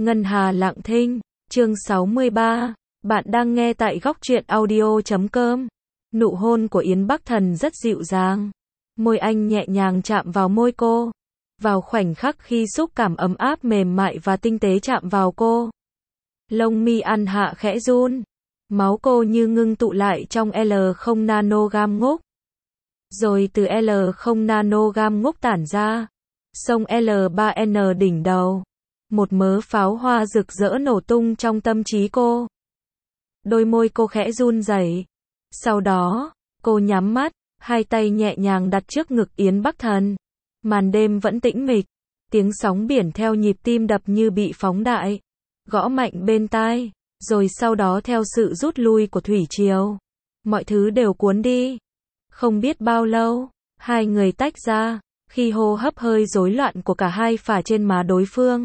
Ngân Hà lặng thinh, chương 63, bạn đang nghe tại góc truyện audio.com. Nụ hôn của Yến Bắc Thần rất dịu dàng. Môi anh nhẹ nhàng chạm vào môi cô. Vào khoảnh khắc khi xúc cảm ấm áp mềm mại và tinh tế chạm vào cô. Lông mi An Hạ khẽ run. Máu cô như ngưng tụ lại trong L0 nanogam ngốc. Rồi từ L0 nanogam ngốc tản ra. Sông L3N đỉnh đầu. Một mớ pháo hoa rực rỡ nổ tung trong tâm trí cô. Đôi môi cô khẽ run rẩy. Sau đó, cô nhắm mắt, hai tay nhẹ nhàng đặt trước ngực Yến Bắc Thần. Màn đêm vẫn tĩnh mịch, tiếng sóng biển theo nhịp tim đập như bị phóng đại, gõ mạnh bên tai, rồi sau đó theo sự rút lui của thủy triều, mọi thứ đều cuốn đi. Không biết bao lâu, hai người tách ra, khi hô hấp hơi rối loạn của cả hai phả trên má đối phương.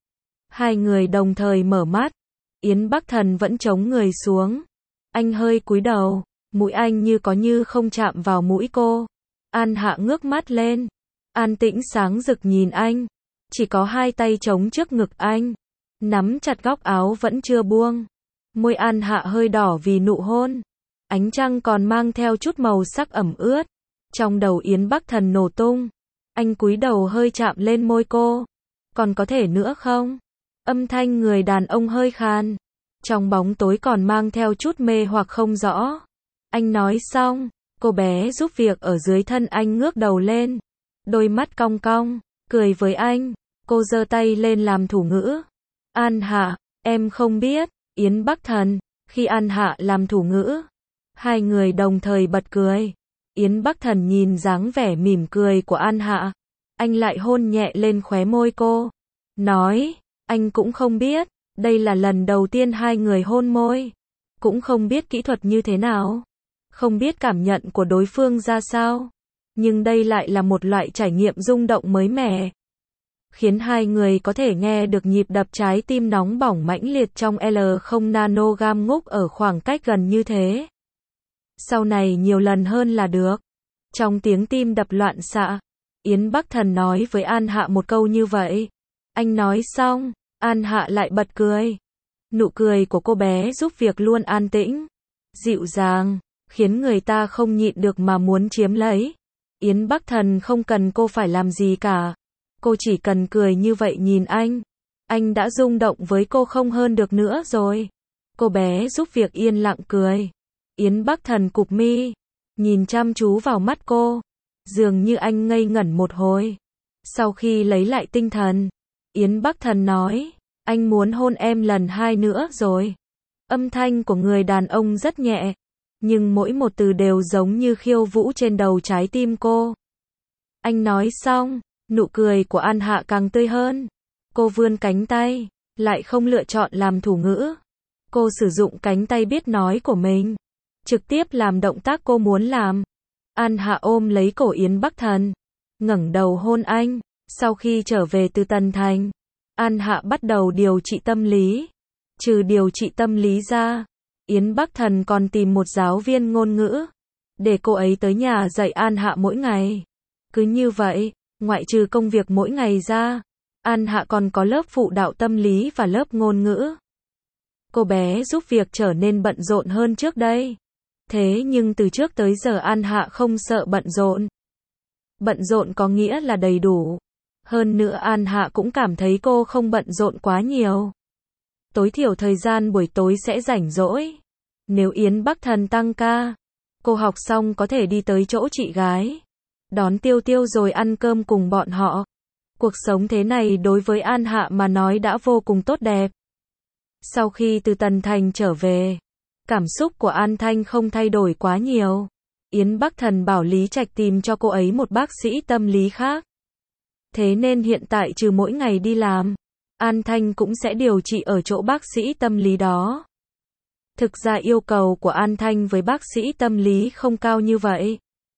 Hai người đồng thời mở mắt, Yến Bắc Thần vẫn chống người xuống. Anh hơi cúi đầu, mũi anh như có như không chạm vào mũi cô. An Hạ ngước mắt lên, an tĩnh sáng rực nhìn anh, chỉ có hai tay chống trước ngực anh, nắm chặt góc áo vẫn chưa buông. Môi An Hạ hơi đỏ vì nụ hôn, ánh trăng còn mang theo chút màu sắc ẩm ướt. Trong đầu Yến Bắc Thần nổ tung, anh cúi đầu hơi chạm lên môi cô. Còn có thể nữa không? Âm thanh người đàn ông hơi khàn, trong bóng tối còn mang theo chút mê hoặc không rõ. Anh nói xong, cô bé giúp việc ở dưới thân anh ngước đầu lên, đôi mắt cong cong, cười với anh. Cô giơ tay lên làm thủ ngữ. An Hạ, em không biết. Yến Bắc Thần, khi An Hạ làm thủ ngữ, hai người đồng thời bật cười. Yến Bắc Thần nhìn dáng vẻ mỉm cười của An Hạ, anh lại hôn nhẹ lên khóe môi cô, nói, anh cũng không biết, đây là lần đầu tiên hai người hôn môi, cũng không biết kỹ thuật như thế nào, không biết cảm nhận của đối phương ra sao, nhưng đây lại là một loại trải nghiệm rung động mới mẻ, khiến hai người có thể nghe được nhịp đập trái tim nóng bỏng mãnh liệt trong L0 nanogam ngốc ở khoảng cách gần như thế. Sau này nhiều lần hơn là được. Trong tiếng tim đập loạn xạ, Yến Bắc Thần nói với An Hạ một câu như vậy. Anh nói xong, An Hạ lại bật cười. Nụ cười của cô bé giúp việc luôn an tĩnh, dịu dàng, khiến người ta không nhịn được mà muốn chiếm lấy. Yến Bắc Thần không cần cô phải làm gì cả. Cô chỉ cần cười như vậy nhìn anh. Anh đã rung động với cô không hơn được nữa rồi. Cô bé giúp việc yên lặng cười. Yến Bắc Thần cụp mi, nhìn chăm chú vào mắt cô. Dường như anh ngây ngẩn một hồi. Sau khi lấy lại tinh thần, Yến Bắc Thần nói, anh muốn hôn em lần hai nữa rồi. Âm thanh của người đàn ông rất nhẹ, nhưng mỗi một từ đều giống như khiêu vũ trên đầu trái tim cô. Anh nói xong, nụ cười của An Hạ càng tươi hơn. Cô vươn cánh tay, lại không lựa chọn làm thủ ngữ. Cô sử dụng cánh tay biết nói của mình, trực tiếp làm động tác cô muốn làm. An Hạ ôm lấy cổ Yến Bắc Thần, ngẩng đầu hôn anh. Sau khi trở về từ Tần Thành, An Hạ bắt đầu điều trị tâm lý. Trừ điều trị tâm lý ra, Yến Bắc Thần còn tìm một giáo viên ngôn ngữ, để cô ấy tới nhà dạy An Hạ mỗi ngày. Cứ như vậy, ngoại trừ công việc mỗi ngày ra, An Hạ còn có lớp phụ đạo tâm lý và lớp ngôn ngữ. Cô bé giúp việc trở nên bận rộn hơn trước đây. Thế nhưng từ trước tới giờ An Hạ không sợ bận rộn. Bận rộn có nghĩa là đầy đủ. Hơn nữa An Hạ cũng cảm thấy cô không bận rộn quá nhiều. Tối thiểu thời gian buổi tối sẽ rảnh rỗi. Nếu Yến Bắc Thần tăng ca, cô học xong có thể đi tới chỗ chị gái, đón Tiêu Tiêu rồi ăn cơm cùng bọn họ. Cuộc sống thế này đối với An Hạ mà nói đã vô cùng tốt đẹp. Sau khi từ Tần Thành trở về, cảm xúc của An Thanh không thay đổi quá nhiều. Yến Bắc Thần bảo Lý Trạch tìm cho cô ấy một bác sĩ tâm lý khác. Thế nên hiện tại trừ mỗi ngày đi làm, An Thanh cũng sẽ điều trị ở chỗ bác sĩ tâm lý đó. Thực ra yêu cầu của An Thanh với bác sĩ tâm lý không cao như vậy.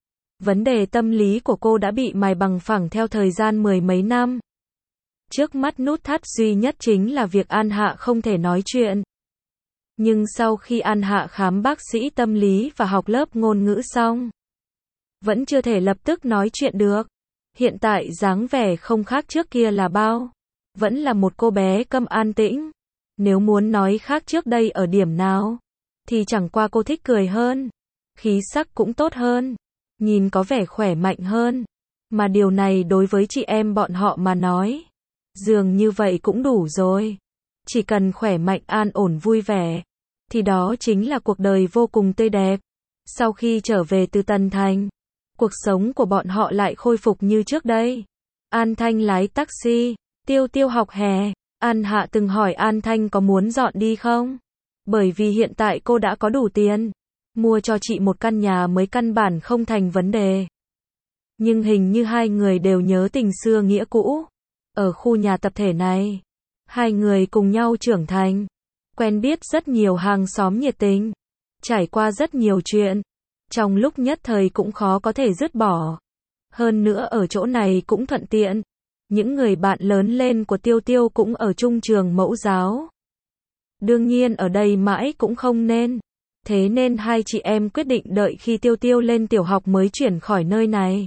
Vấn đề tâm lý của cô đã bị mài bằng phẳng theo thời gian mười mấy năm. Trước mắt nút thắt duy nhất chính là việc An Hạ không thể nói chuyện. Nhưng sau khi An Hạ khám bác sĩ tâm lý và học lớp ngôn ngữ xong, vẫn chưa thể lập tức nói chuyện được. Hiện tại dáng vẻ không khác trước kia là bao. vẫn là một cô bé câm an tĩnh. Nếu muốn nói khác trước đây ở điểm nào, thì chẳng qua cô thích cười hơn, khí sắc cũng tốt hơn, nhìn có vẻ khỏe mạnh hơn. Mà điều này đối với chị em bọn họ mà nói, dường như vậy cũng đủ rồi. Chỉ cần khỏe mạnh an ổn vui vẻ, thì đó chính là cuộc đời vô cùng tươi đẹp. Sau khi trở về từ Tần Thành, cuộc sống của bọn họ lại khôi phục như trước đây. An Thanh lái taxi, Tiêu Tiêu học hè. An Hạ từng hỏi An Thanh có muốn dọn đi không? Bởi vì hiện tại cô đã có đủ tiền, mua cho chị một căn nhà mới căn bản không thành vấn đề. Nhưng hình như hai người đều nhớ tình xưa nghĩa cũ. Ở khu nhà tập thể này, hai người cùng nhau trưởng thành, quen biết rất nhiều hàng xóm nhiệt tình, trải qua rất nhiều chuyện, trong lúc nhất thời cũng khó có thể dứt bỏ. Hơn nữa ở chỗ này cũng thuận tiện, những người bạn lớn lên của Tiêu Tiêu cũng ở chung trường mẫu giáo. Đương nhiên ở đây mãi cũng không nên, thế nên hai chị em quyết định đợi khi Tiêu Tiêu lên tiểu học mới chuyển khỏi nơi này.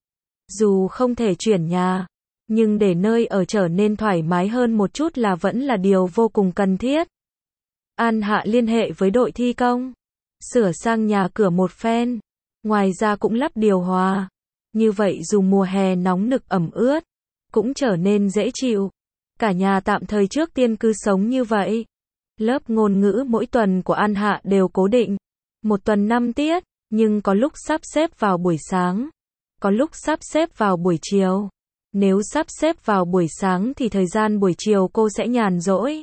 Dù không thể chuyển nhà, nhưng để nơi ở trở nên thoải mái hơn một chút là vẫn là điều vô cùng cần thiết. An Hạ liên hệ với đội thi công, sửa sang nhà cửa một phen, ngoài ra cũng lắp điều hòa. Như vậy dù mùa hè nóng nực ẩm ướt, cũng trở nên dễ chịu. Cả nhà tạm thời trước tiên cứ sống như vậy. Lớp ngôn ngữ mỗi tuần của An Hạ đều cố định, một tuần 5 tiết, nhưng có lúc sắp xếp vào buổi sáng, có lúc sắp xếp vào buổi chiều. Nếu sắp xếp vào buổi sáng thì thời gian buổi chiều cô sẽ nhàn rỗi.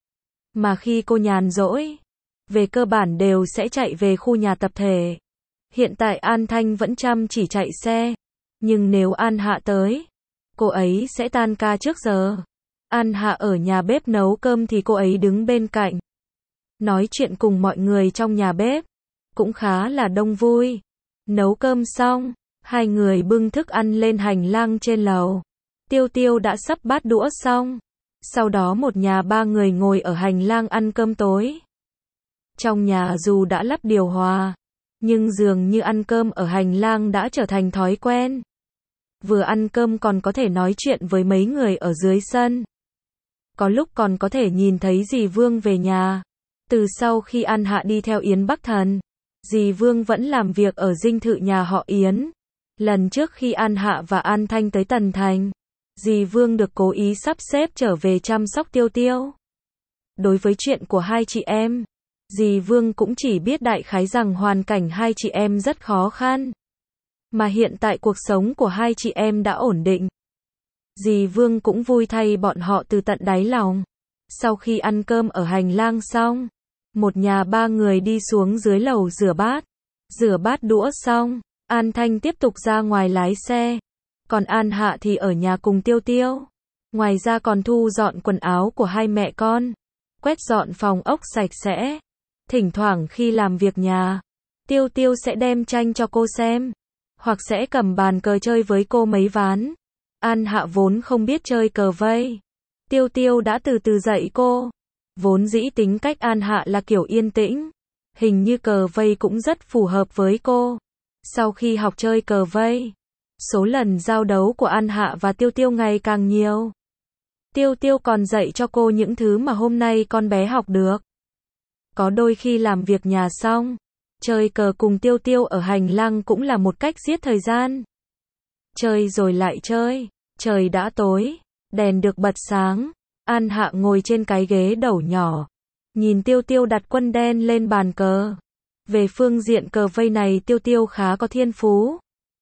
Mà khi cô nhàn rỗi, về cơ bản đều sẽ chạy về khu nhà tập thể. Hiện tại An Thanh vẫn chăm chỉ chạy xe, nhưng nếu An Hạ tới, cô ấy sẽ tan ca trước giờ. An Hạ ở nhà bếp nấu cơm thì cô ấy đứng bên cạnh, nói chuyện cùng mọi người trong nhà bếp, cũng khá là đông vui. Nấu cơm xong, hai người bưng thức ăn lên hành lang trên lầu. Tiêu Tiêu đã sắp bát đũa xong. Sau đó một nhà ba người ngồi ở hành lang ăn cơm tối. Trong nhà dù đã lắp điều hòa, nhưng dường như ăn cơm ở hành lang đã trở thành thói quen. Vừa ăn cơm còn có thể nói chuyện với mấy người ở dưới sân. Có lúc còn có thể nhìn thấy dì Vương về nhà. Từ sau khi An Hạ đi theo Yến Bắc Thần, dì Vương vẫn làm việc ở dinh thự nhà họ Yến. Lần trước khi An Hạ và An Thanh tới Tần Thành, dì Vương được cố ý sắp xếp trở về chăm sóc Tiêu Tiêu. Đối với chuyện của hai chị em, dì Vương cũng chỉ biết đại khái rằng hoàn cảnh hai chị em rất khó khăn. Mà hiện tại cuộc sống của hai chị em đã ổn định. Dì Vương cũng vui thay bọn họ từ tận đáy lòng. Sau khi ăn cơm ở hành lang xong, một nhà ba người đi xuống dưới lầu rửa bát. Rửa bát đũa xong, An Thanh tiếp tục ra ngoài lái xe. Còn An Hạ thì ở nhà cùng Tiêu Tiêu. Ngoài ra còn thu dọn quần áo của hai mẹ con, quét dọn phòng ốc sạch sẽ. Thỉnh thoảng khi làm việc nhà, Tiêu Tiêu sẽ đem tranh cho cô xem, hoặc sẽ cầm bàn cờ chơi với cô mấy ván. An Hạ vốn không biết chơi cờ vây, Tiêu Tiêu đã từ từ dạy cô. Vốn dĩ tính cách An Hạ là kiểu yên tĩnh, hình như cờ vây cũng rất phù hợp với cô. Sau khi học chơi cờ vây, số lần giao đấu của An Hạ và Tiêu Tiêu ngày càng nhiều. Tiêu Tiêu còn dạy cho cô những thứ mà hôm nay con bé học được. Có đôi khi làm việc nhà xong, chơi cờ cùng Tiêu Tiêu ở hành lang cũng là một cách giết thời gian. Chơi rồi lại chơi, trời đã tối, đèn được bật sáng. An Hạ ngồi trên cái ghế đầu nhỏ, nhìn Tiêu Tiêu đặt quân đen lên bàn cờ. Về phương diện cờ vây này Tiêu Tiêu khá có thiên phú.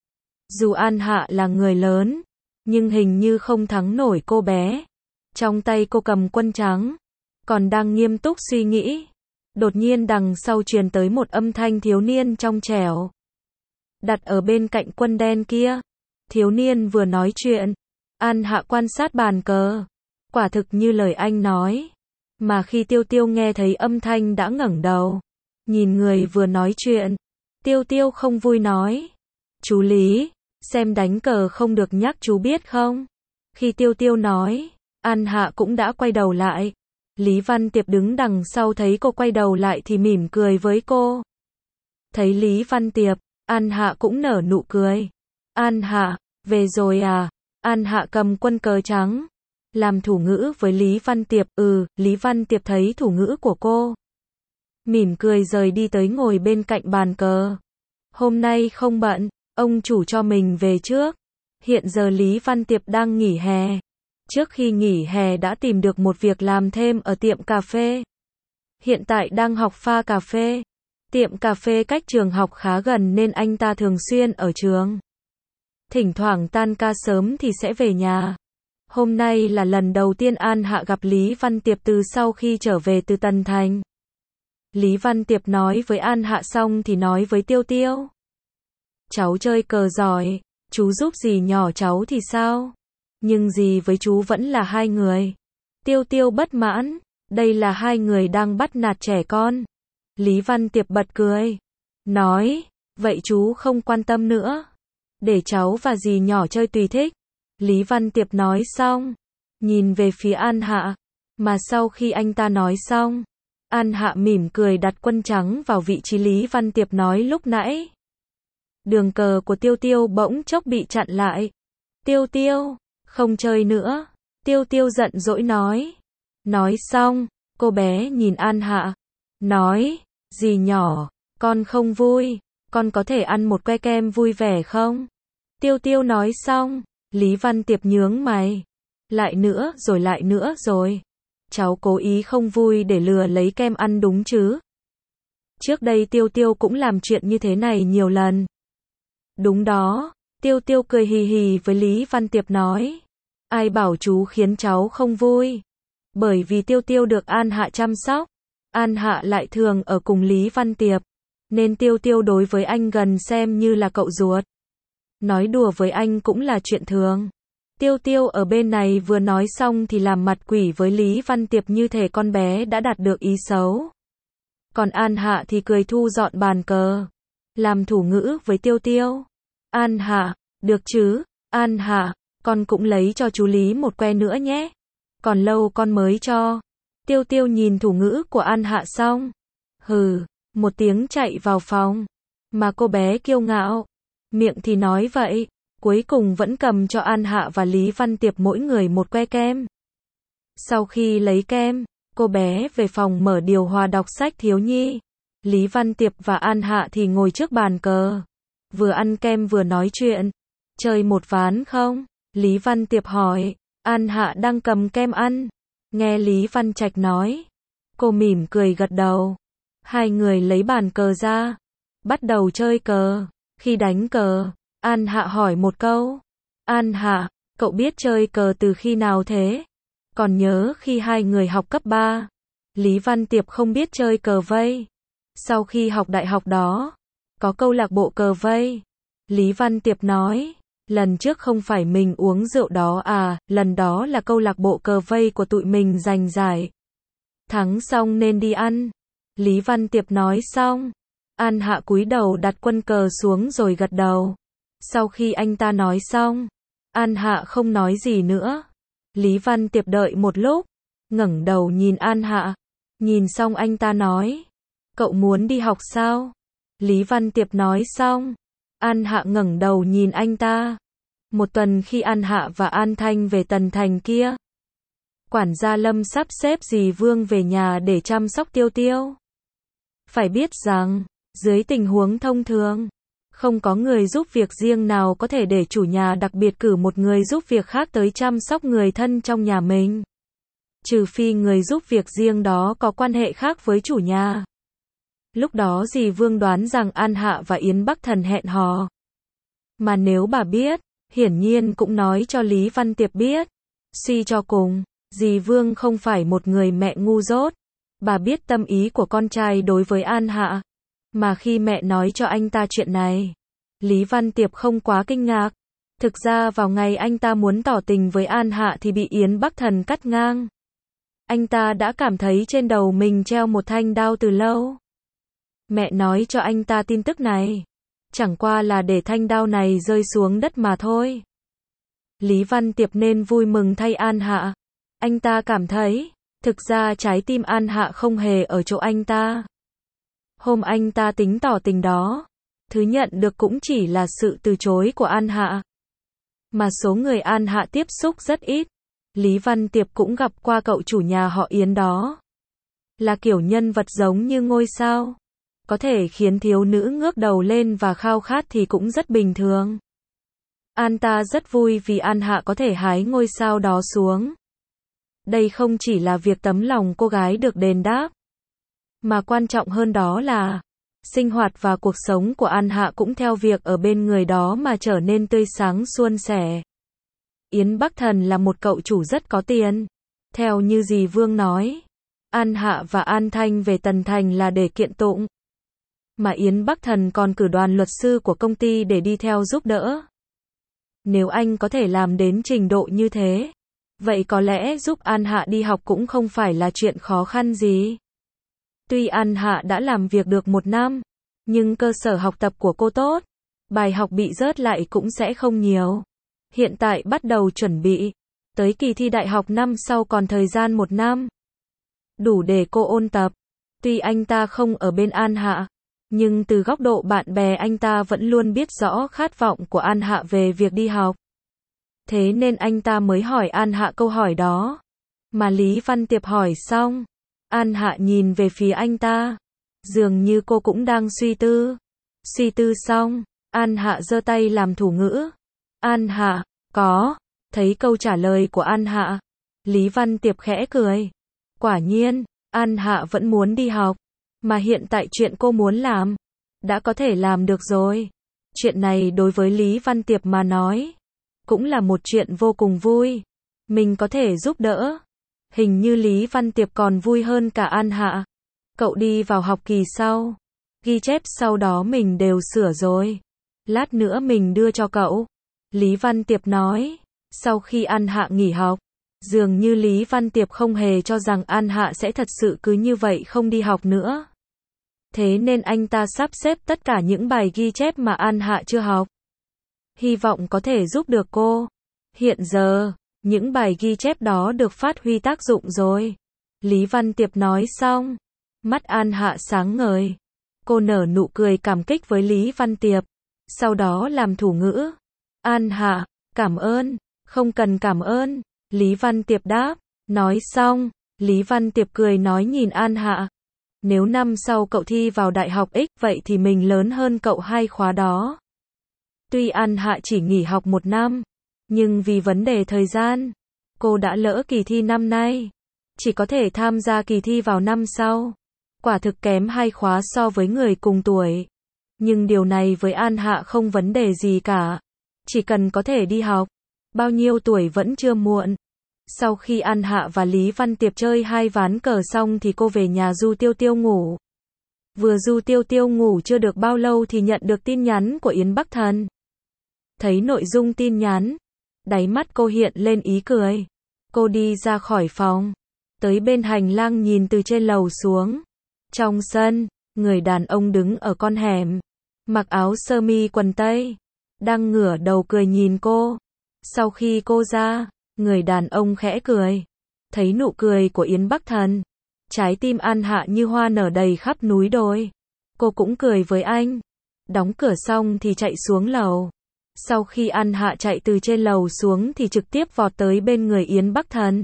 Dù An Hạ là người lớn, nhưng hình như không thắng nổi cô bé. Trong tay cô cầm quân trắng, còn đang nghiêm túc suy nghĩ. Đột nhiên đằng sau truyền tới một âm thanh thiếu niên trong trẻo. Đặt ở bên cạnh quân đen kia. Thiếu niên vừa nói chuyện, An Hạ quan sát bàn cờ. Quả thực như lời anh nói. Mà khi Tiêu Tiêu nghe thấy âm thanh đã ngẩng đầu, nhìn người vừa nói chuyện. Tiêu Tiêu không vui nói: "Chú Lý, xem đánh cờ không được nhắc chú biết không?" Khi Tiêu Tiêu nói, An Hạ cũng đã quay đầu lại. Lý Văn Tiệp đứng đằng sau thấy cô quay đầu lại thì mỉm cười với cô. Thấy Lý Văn Tiệp, An Hạ cũng nở nụ cười. "An Hạ, về rồi à?" An Hạ cầm quân cờ trắng, làm thủ ngữ với Lý Văn Tiệp. Lý Văn Tiệp thấy thủ ngữ của cô, mỉm cười rời đi tới ngồi bên cạnh bàn cờ. Hôm nay không bận, ông chủ cho mình về trước. Hiện giờ Lý Văn Tiệp đang nghỉ hè. Trước khi nghỉ hè đã tìm được một việc làm thêm ở tiệm cà phê. Hiện tại đang học pha cà phê. Tiệm cà phê cách trường học khá gần nên anh ta thường xuyên ở trường. Thỉnh thoảng tan ca sớm thì sẽ về nhà. Hôm nay là lần đầu tiên An Hạ gặp Lý Văn Tiệp từ sau khi trở về từ Tân Thành. Lý Văn Tiệp nói với An Hạ xong thì nói với Tiêu Tiêu. Cháu chơi cờ giỏi, chú giúp dì nhỏ cháu thì sao? Nhưng dì với chú vẫn là hai người. Tiêu Tiêu bất mãn, đây là hai người đang bắt nạt trẻ con. Lý Văn Tiệp bật cười, nói, vậy chú không quan tâm nữa. Để cháu và dì nhỏ chơi tùy thích. Lý Văn Tiệp nói xong, nhìn về phía An Hạ, mà sau khi anh ta nói xong, An Hạ mỉm cười đặt quân trắng vào vị trí Lý Văn Tiệp nói lúc nãy. Đường cờ của Tiêu Tiêu bỗng chốc bị chặn lại. Tiêu Tiêu, không chơi nữa. Tiêu Tiêu giận dỗi nói. Nói xong, cô bé nhìn An Hạ, nói, dì nhỏ, con không vui, con có thể ăn một que kem vui vẻ không? Tiêu Tiêu nói xong, Lý Văn Tiệp nhướng mày. Lại nữa rồi. Cháu cố ý không vui để lừa lấy kem ăn đúng chứ? Trước đây Tiêu Tiêu cũng làm chuyện như thế này nhiều lần. Đúng đó, Tiêu Tiêu cười hì hì với Lý Văn Tiệp nói. Ai bảo chú khiến cháu không vui? Bởi vì Tiêu Tiêu được An Hạ chăm sóc. An Hạ lại thường ở cùng Lý Văn Tiệp. Nên Tiêu Tiêu đối với anh gần xem như là cậu ruột. Nói đùa với anh cũng là chuyện thường. Tiêu Tiêu ở bên này vừa nói xong thì làm mặt quỷ với Lý Văn Tiệp như thể con bé đã đạt được ý xấu. Còn An Hạ thì cười thu dọn bàn cờ. Làm thủ ngữ với Tiêu Tiêu. An Hạ, được chứ? An Hạ, con cũng lấy cho chú Lý một que nữa nhé. Còn lâu con mới cho. Tiêu Tiêu nhìn thủ ngữ của An Hạ xong. Hừ, một tiếng chạy vào phòng. Mà cô bé kiêu ngạo. Miệng thì nói vậy. Cuối cùng vẫn cầm cho An Hạ và Lý Văn Tiệp mỗi người một que kem. Sau khi lấy kem, cô bé về phòng mở điều hòa đọc sách thiếu nhi. Lý Văn Tiệp và An Hạ thì ngồi trước bàn cờ. Vừa ăn kem vừa nói chuyện. Chơi một ván không? Lý Văn Tiệp hỏi. An Hạ đang cầm kem ăn. Nghe Lý Văn Trạch nói. Cô mỉm cười gật đầu. Hai người lấy bàn cờ ra. Bắt đầu chơi cờ. Khi đánh cờ, An Hạ hỏi một câu. An Hạ, cậu biết chơi cờ từ khi nào thế? Còn nhớ khi hai người học cấp 3. Lý Văn Tiệp không biết chơi cờ vây. Sau khi học đại học đó, có câu lạc bộ cờ vây. Lý Văn Tiệp nói. Lần trước không phải mình uống rượu đó à, lần đó là câu lạc bộ cờ vây của tụi mình giành giải. Thắng xong nên đi ăn. Lý Văn Tiệp nói xong. An Hạ cúi đầu đặt quân cờ xuống rồi gật đầu. Sau khi anh ta nói xong, An Hạ không nói gì nữa. Lý Văn Tiệp đợi một lúc, ngẩng đầu nhìn An Hạ. Nhìn xong anh ta nói. Cậu muốn đi học sao? Lý Văn Tiệp nói xong. An Hạ ngẩng đầu nhìn anh ta. Một tuần khi An Hạ và An Thanh về Tân Thành kia, quản gia Lâm sắp xếp dì Vương về nhà để chăm sóc Tiêu Tiêu. Phải biết rằng, dưới tình huống thông thường, không có người giúp việc riêng nào có thể để chủ nhà đặc biệt cử một người giúp việc khác tới chăm sóc người thân trong nhà mình. Trừ phi người giúp việc riêng đó có quan hệ khác với chủ nhà. Lúc đó dì Vương đoán rằng An Hạ và Yến Bắc Thần hẹn hò. Mà nếu bà biết, hiển nhiên cũng nói cho Lý Văn Tiệp biết. Suy cho cùng, dì Vương không phải một người mẹ ngu dốt. Bà biết tâm ý của con trai đối với An Hạ. Mà khi mẹ nói cho anh ta chuyện này, Lý Văn Tiệp không quá kinh ngạc. Thực ra vào ngày anh ta muốn tỏ tình với An Hạ thì bị Yến Bắc Thần cắt ngang. Anh ta đã cảm thấy trên đầu mình treo một thanh đao từ lâu. Mẹ nói cho anh ta tin tức này, chẳng qua là để thanh đao này rơi xuống đất mà thôi. Lý Văn Tiệp nên vui mừng thay An Hạ. Anh ta cảm thấy, thực ra trái tim An Hạ không hề ở chỗ anh ta. Hôm anh ta tính tỏ tình đó, thứ nhận được cũng chỉ là sự từ chối của An Hạ. Mà số người An Hạ tiếp xúc rất ít. Lý Văn Tiệp cũng gặp qua cậu chủ nhà họ Yến đó. Là kiểu nhân vật giống như ngôi sao. Có thể khiến thiếu nữ ngước đầu lên và khao khát thì cũng rất bình thường. An ta rất vui vì An Hạ có thể hái ngôi sao đó xuống. Đây không chỉ là việc tấm lòng cô gái được đền đáp, mà quan trọng hơn đó là sinh hoạt và cuộc sống của An Hạ cũng theo việc ở bên người đó mà trở nên tươi sáng suôn sẻ. Yến Bắc Thần là một cậu chủ rất có tiền. Theo như dì Vương nói, An Hạ và An Thanh về Tần Thành là để kiện tụng. Mà Yến Bắc Thần còn cử đoàn luật sư của công ty để đi theo giúp đỡ. Nếu anh có thể làm đến trình độ như thế, vậy có lẽ giúp An Hạ đi học cũng không phải là chuyện khó khăn gì. Tuy An Hạ đã làm việc được 1 năm, nhưng cơ sở học tập của cô tốt, bài học bị rớt lại cũng sẽ không nhiều. Hiện tại bắt đầu chuẩn bị, tới kỳ thi đại học năm sau còn thời gian 1 năm. Đủ để cô ôn tập. Tuy anh ta không ở bên An Hạ, nhưng từ góc độ bạn bè anh ta vẫn luôn biết rõ khát vọng của An Hạ về việc đi học. Thế nên anh ta mới hỏi An Hạ câu hỏi đó. Mà Lý Văn Tiệp hỏi xong, An Hạ nhìn về phía anh ta. Dường như cô cũng đang suy tư. Suy tư xong, An Hạ giơ tay làm thủ ngữ. An Hạ, có. Thấy câu trả lời của An Hạ, Lý Văn Tiệp khẽ cười. Quả nhiên, An Hạ vẫn muốn đi học. Mà hiện tại chuyện cô muốn làm, đã có thể làm được rồi. Chuyện này đối với Lý Văn Tiệp mà nói, cũng là một chuyện vô cùng vui. Mình có thể giúp đỡ. Hình như Lý Văn Tiệp còn vui hơn cả An Hạ. Cậu đi vào học kỳ sau. Ghi chép sau đó mình đều sửa rồi. Lát nữa mình đưa cho cậu. Lý Văn Tiệp nói. Sau khi An Hạ nghỉ học, dường như Lý Văn Tiệp không hề cho rằng An Hạ sẽ thật sự cứ như vậy không đi học nữa. Thế nên anh ta sắp xếp tất cả những bài ghi chép mà An Hạ chưa học. Hy vọng có thể giúp được cô. Hiện giờ, những bài ghi chép đó được phát huy tác dụng rồi. Lý Văn Tiệp nói xong, mắt An Hạ sáng ngời. Cô nở nụ cười cảm kích với Lý Văn Tiệp. Sau đó làm thủ ngữ. An Hạ, cảm ơn. Không cần cảm ơn. Lý Văn Tiệp đáp. Nói xong, Lý Văn Tiệp cười nói nhìn An Hạ. Nếu năm sau cậu thi vào đại học X vậy thì mình lớn hơn cậu 2 khóa đó. Tuy An Hạ chỉ nghỉ học 1 năm, nhưng vì vấn đề thời gian, cô đã lỡ kỳ thi năm nay. Chỉ có thể tham gia kỳ thi vào năm sau. Quả thực kém 2 khóa so với người cùng tuổi. Nhưng điều này với An Hạ không vấn đề gì cả. Chỉ cần có thể đi học, bao nhiêu tuổi vẫn chưa muộn. Sau khi An Hạ và Lý Văn Tiệp chơi 2 ván cờ xong thì cô về nhà Du Tiêu Tiêu ngủ. Vừa Du Tiêu Tiêu ngủ chưa được bao lâu thì nhận được tin nhắn của Yến Bắc Thần. Thấy nội dung tin nhắn, đáy mắt cô hiện lên ý cười. Cô đi ra khỏi phòng, tới bên hành lang nhìn từ trên lầu xuống. Trong sân, người đàn ông đứng ở con hẻm, mặc áo sơ mi quần tây, đang ngửa đầu cười nhìn cô. Sau khi cô ra, người đàn ông khẽ cười. Thấy nụ cười của Yến Bắc Thần, trái tim An Hạ như hoa nở đầy khắp núi đồi. Cô cũng cười với anh. Đóng cửa xong thì chạy xuống lầu. Sau khi An Hạ chạy từ trên lầu xuống thì trực tiếp vọt tới bên người Yến Bắc Thần.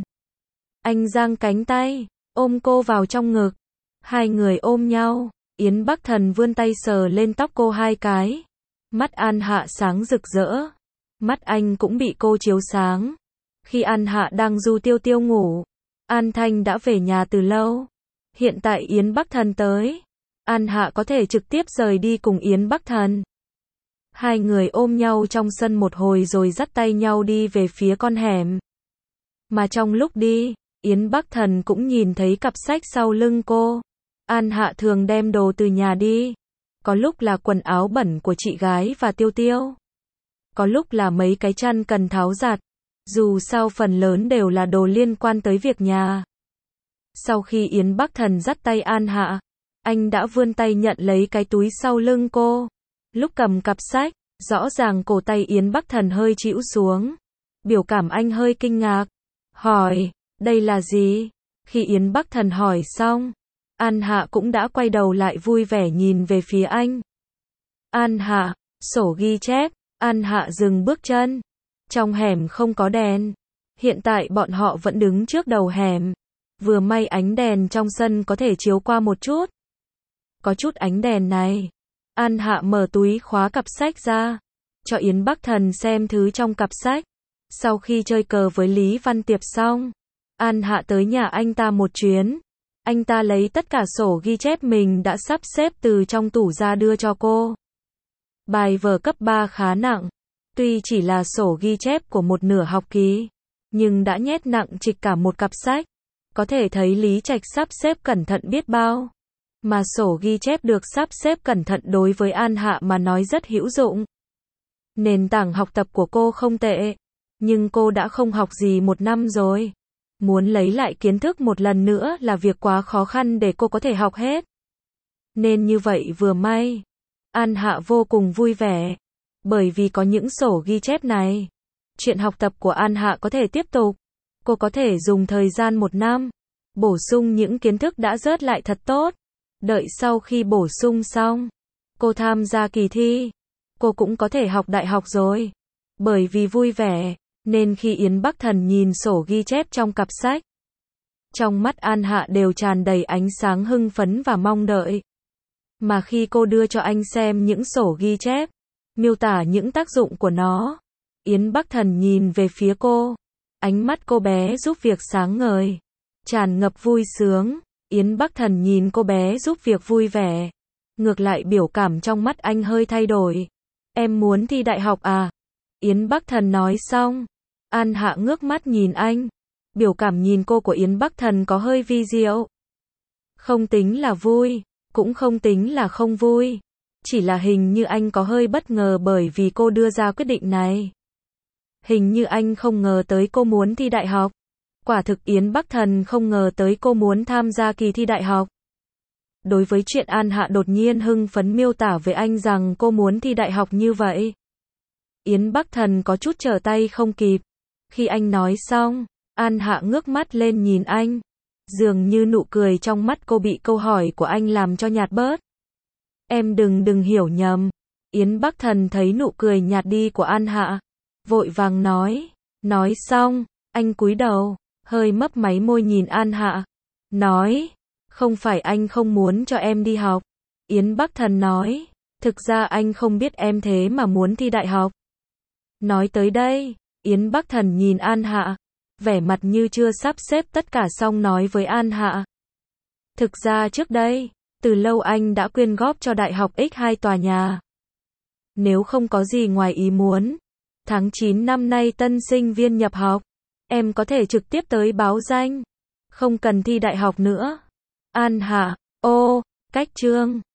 Anh giang cánh tay, ôm cô vào trong ngực. Hai người ôm nhau, Yến Bắc Thần vươn tay sờ lên tóc cô 2 cái. Mắt An Hạ sáng rực rỡ. Mắt anh cũng bị cô chiếu sáng. Khi An Hạ đang Du Tiêu Tiêu ngủ, An Thanh đã về nhà từ lâu. Hiện tại Yến Bắc Thần tới, An Hạ có thể trực tiếp rời đi cùng Yến Bắc Thần. Hai người ôm nhau trong sân một hồi rồi dắt tay nhau đi về phía con hẻm. Mà trong lúc đi, Yến Bắc Thần cũng nhìn thấy cặp sách sau lưng cô. An Hạ thường đem đồ từ nhà đi. Có lúc là quần áo bẩn của chị gái và Tiêu Tiêu. Có lúc là mấy cái chăn cần tháo giặt. Dù sao phần lớn đều là đồ liên quan tới việc nhà. Sau khi Yến Bắc Thần dắt tay An Hạ, anh đã vươn tay nhận lấy cái túi sau lưng cô. Lúc cầm cặp sách, rõ ràng cổ tay Yến Bắc Thần hơi chĩu xuống. Biểu cảm anh hơi kinh ngạc. Hỏi, đây là gì? Khi Yến Bắc Thần hỏi xong, An Hạ cũng đã quay đầu lại vui vẻ nhìn về phía anh. An Hạ, sổ ghi chép. An Hạ dừng bước chân. Trong hẻm không có đèn. Hiện tại bọn họ vẫn đứng trước đầu hẻm. Vừa may ánh đèn trong sân có thể chiếu qua một chút. Có chút ánh đèn này. An Hạ mở túi khóa cặp sách ra. Cho Yến Bắc Thần xem thứ trong cặp sách. Sau khi chơi cờ với Lý Văn Tiệp xong, An Hạ tới nhà anh ta một chuyến. Anh ta lấy tất cả sổ ghi chép mình đã sắp xếp từ trong tủ ra đưa cho cô. Bài vở cấp 3 khá nặng. Tuy chỉ là sổ ghi chép của một nửa học kỳ, nhưng đã nhét nặng trịch cả một cặp sách. Có thể thấy Lý Trạch sắp xếp cẩn thận biết bao. Mà sổ ghi chép được sắp xếp cẩn thận đối với An Hạ mà nói rất hữu dụng. Nền tảng học tập của cô không tệ, nhưng cô đã không học gì một năm rồi. Muốn lấy lại kiến thức một lần nữa là việc quá khó khăn để cô có thể học hết. Nên như vậy vừa may. An Hạ vô cùng vui vẻ. Bởi vì có những sổ ghi chép này, chuyện học tập của An Hạ có thể tiếp tục. Cô có thể dùng thời gian một năm, bổ sung những kiến thức đã rớt lại thật tốt. Đợi sau khi bổ sung xong, cô tham gia kỳ thi, cô cũng có thể học đại học rồi. Bởi vì vui vẻ, nên khi Yến Bắc Thần nhìn sổ ghi chép trong cặp sách, trong mắt An Hạ đều tràn đầy ánh sáng hưng phấn và mong đợi. Mà khi cô đưa cho anh xem những sổ ghi chép, miêu tả những tác dụng của nó, Yến Bắc Thần nhìn về phía cô. Ánh mắt cô bé giúp việc sáng ngời, tràn ngập vui sướng. Yến Bắc Thần nhìn cô bé giúp việc vui vẻ. Ngược lại biểu cảm trong mắt anh hơi thay đổi. Em muốn thi đại học à? Yến Bắc Thần nói xong. An Hạ ngước mắt nhìn anh. Biểu cảm nhìn cô của Yến Bắc Thần có hơi vi diệu. Không tính là vui, cũng không tính là không vui. Chỉ là hình như anh có hơi bất ngờ bởi vì cô đưa ra quyết định này. Hình như anh không ngờ tới cô muốn thi đại học. Quả thực Yến Bắc Thần không ngờ tới cô muốn tham gia kỳ thi đại học. Đối với chuyện An Hạ đột nhiên hưng phấn miêu tả với anh rằng cô muốn thi đại học như vậy, Yến Bắc Thần có chút trở tay không kịp. Khi anh nói xong, An Hạ ngước mắt lên nhìn anh. Dường như nụ cười trong mắt cô bị câu hỏi của anh làm cho nhạt bớt. Em đừng hiểu nhầm. Yến Bắc Thần thấy nụ cười nhạt đi của An Hạ, vội vàng nói. Nói xong, anh cúi đầu, hơi mấp máy môi nhìn An Hạ. Nói, không phải anh không muốn cho em đi học. Yến Bắc Thần nói, thực ra anh không biết em thế mà muốn thi đại học. Nói tới đây, Yến Bắc Thần nhìn An Hạ, vẻ mặt như chưa sắp xếp tất cả xong nói với An Hạ. Thực ra trước đây, từ lâu anh đã quyên góp cho Đại học X2 tòa nhà. Nếu không có gì ngoài ý muốn, tháng 9 năm nay tân sinh viên nhập học, em có thể trực tiếp tới báo danh, không cần thi đại học nữa. An Hạ, ô, cách chương.